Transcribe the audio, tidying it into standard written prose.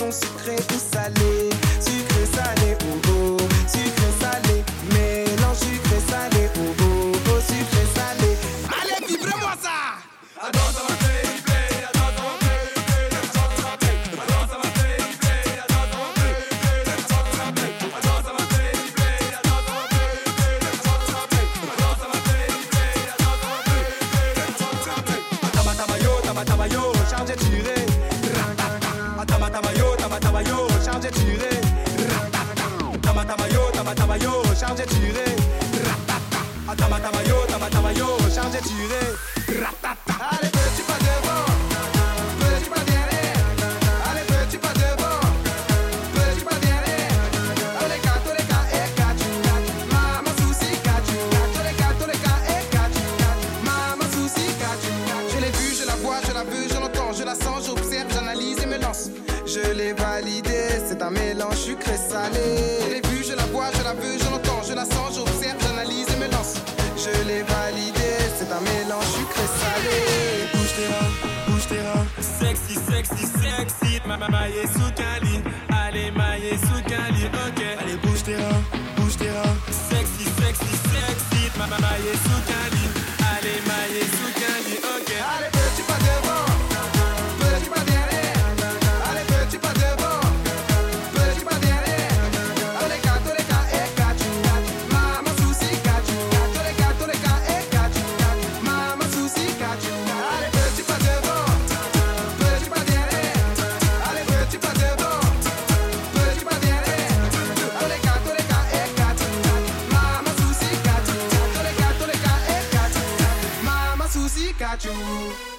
sont sucrés ou salés. Sucré, salé, oh oh. Sucré, salé, mélange sucré, salé, oh oh. Oh, sucré, salé. Allez, vibre-moi ça! Tamayo, chargé tiré. Tamayo, chargé tiré. Tamayo, chargé tiré. Tamayo, chargé tiré. Allez, petit pas devant, petit pas derrière. Allez, petit pas devant, petit pas derrière. Tous les cas, et kachu. Maman souci kachu. Tous les cas, et kachu. Maman souci kachu. Je l'ai vu, je la vois, je la veux, je l'entends, je la sens, j'observe, j'analyse et me lance. Je l'ai validé, c'est un mélange sucré-salé. Je l'ai vu, je la vois, je la veux, je l'entends, je la sens, j'observe, j'analyse et me lance. Je l'ai validé, c'est un mélange sucré-salé. Bouge tes reins. Sexy, sexy, sexy. Maillé sous Cali. Allez, maillé sous Cali, ok. Allez, bouge tes reins. Sexy, sexy, sexy. Maillé sous Cali. Allez, maillé sous Cali, ok. Allez, petit pas devant, petit pas derrière. Allez, petit pas devant, petit pas derrière. Tous les cas, et kachu. Maman souci kachu. Tous les cas, et kachu. Maman souci kachu. Allez, petit pas devant, petit pas derrière. Allez, petit pas devant, petit pas derrière. Tous les cas, et kachu. Maman souci kachu. Tous les cas, et kachu. Maman souci kachu.